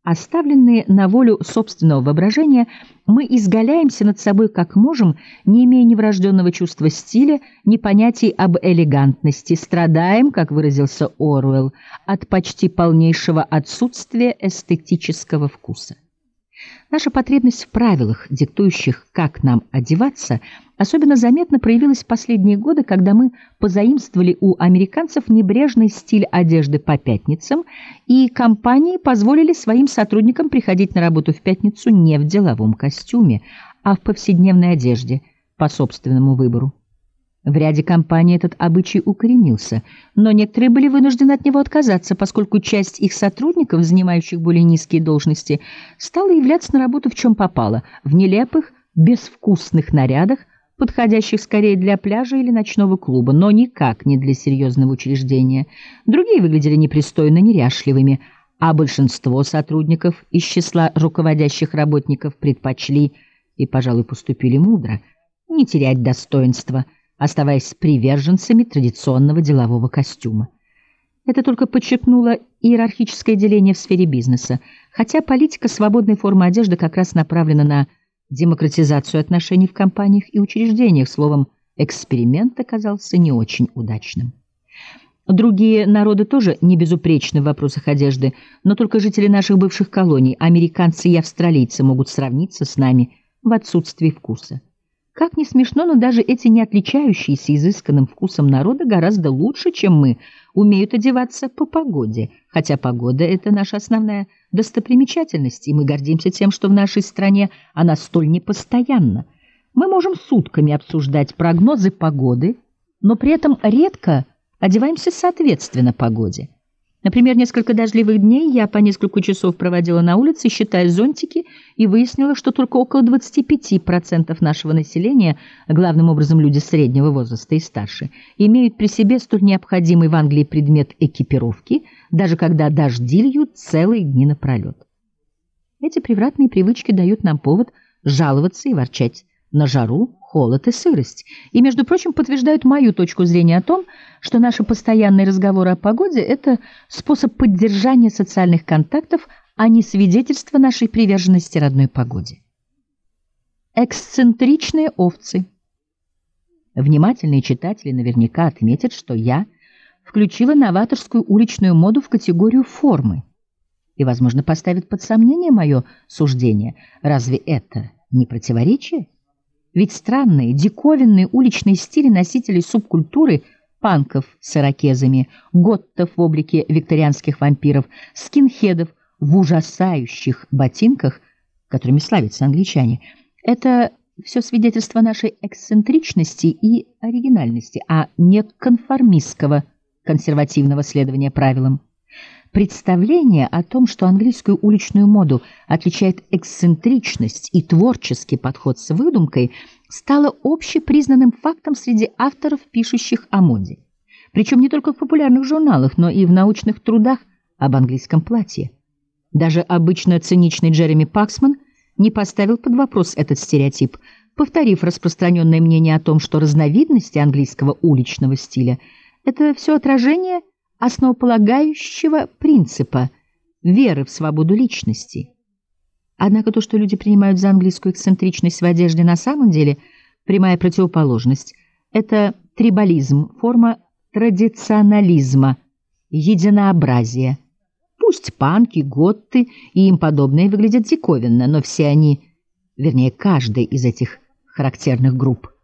Оставленные на волю собственного воображения, мы изгаляемся над собой как можем, не имея ни врожденного чувства стиля, ни понятий об элегантности, страдаем, как выразился Оруэлл, от почти полнейшего отсутствия эстетического вкуса. Наша потребность в правилах, диктующих, как нам одеваться, особенно заметно проявилась в последние годы, когда мы позаимствовали у американцев небрежный стиль одежды по пятницам, и компании позволили своим сотрудникам приходить на работу в пятницу не в деловом костюме, а в повседневной одежде по собственному выбору. В ряде компаний этот обычай укоренился, но некоторые были вынуждены от него отказаться, поскольку часть их сотрудников, занимающих более низкие должности, стала являться на работу в чем попало, в нелепых, безвкусных нарядах, подходящих скорее для пляжа или ночного клуба, но никак не для серьезного учреждения. Другие выглядели непристойно неряшливыми, а большинство сотрудников из числа руководящих работников предпочли, и, пожалуй, поступили мудро, не терять достоинства, оставаясь приверженцами традиционного делового костюма. Это только подчеркнуло иерархическое деление в сфере бизнеса, хотя политика свободной формы одежды как раз направлена на демократизацию отношений в компаниях и учреждениях. Словом, эксперимент оказался не очень удачным. Другие народы тоже не безупречны в вопросах одежды, но только жители наших бывших колоний, американцы и австралийцы, могут сравниться с нами в отсутствии вкуса. Как ни смешно, но даже эти не отличающиеся изысканным вкусом народы гораздо лучше, чем мы, умеют одеваться по погоде, хотя погода — это наша основная достопримечательность, и мы гордимся тем, что в нашей стране она столь непостоянна. Мы можем сутками обсуждать прогнозы погоды, но при этом редко одеваемся соответственно погоде. Например, несколько дождливых дней я по несколько часов проводила на улице, считая зонтики, и выяснила, что только около 25% нашего населения, главным образом люди среднего возраста и старше, имеют при себе столь необходимый в Англии предмет экипировки, даже когда дожди льют целые дни напролет. Эти превратные привычки дают нам повод жаловаться и ворчать на жару, холод и сырость, и, между прочим, подтверждают мою точку зрения о том, что наши постоянные разговоры о погоде — это способ поддержания социальных контактов, а не свидетельство нашей приверженности родной погоде. Эксцентричные овцы. Внимательные читатели наверняка отметят, что я включила новаторскую уличную моду в категорию формы и, возможно, поставят под сомнение мое суждение. Разве это не противоречие? Ведь странные, диковинные уличные стили носителей субкультуры, панков с ирокезами, готтов в облике викторианских вампиров, скинхедов в ужасающих ботинках, которыми славятся англичане, это все свидетельство нашей эксцентричности и оригинальности, а не конформистского консервативного следования правилам. Представление о том, что английскую уличную моду отличает эксцентричность и творческий подход с выдумкой, стало общепризнанным фактом среди авторов, пишущих о моде. Причем не только в популярных журналах, но и в научных трудах об английском платье. Даже обычно циничный Джереми Паксман не поставил под вопрос этот стереотип, повторив распространенное мнение о том, что разновидности английского уличного стиля – это все отражение основополагающего принципа веры в свободу личности. Однако то, что люди принимают за английскую эксцентричность в одежде, на самом деле прямая противоположность. Это трибализм, форма традиционализма, единообразия. Пусть панки, готты и им подобные выглядят диковинно, но все они, вернее, каждая из этих характерных групп,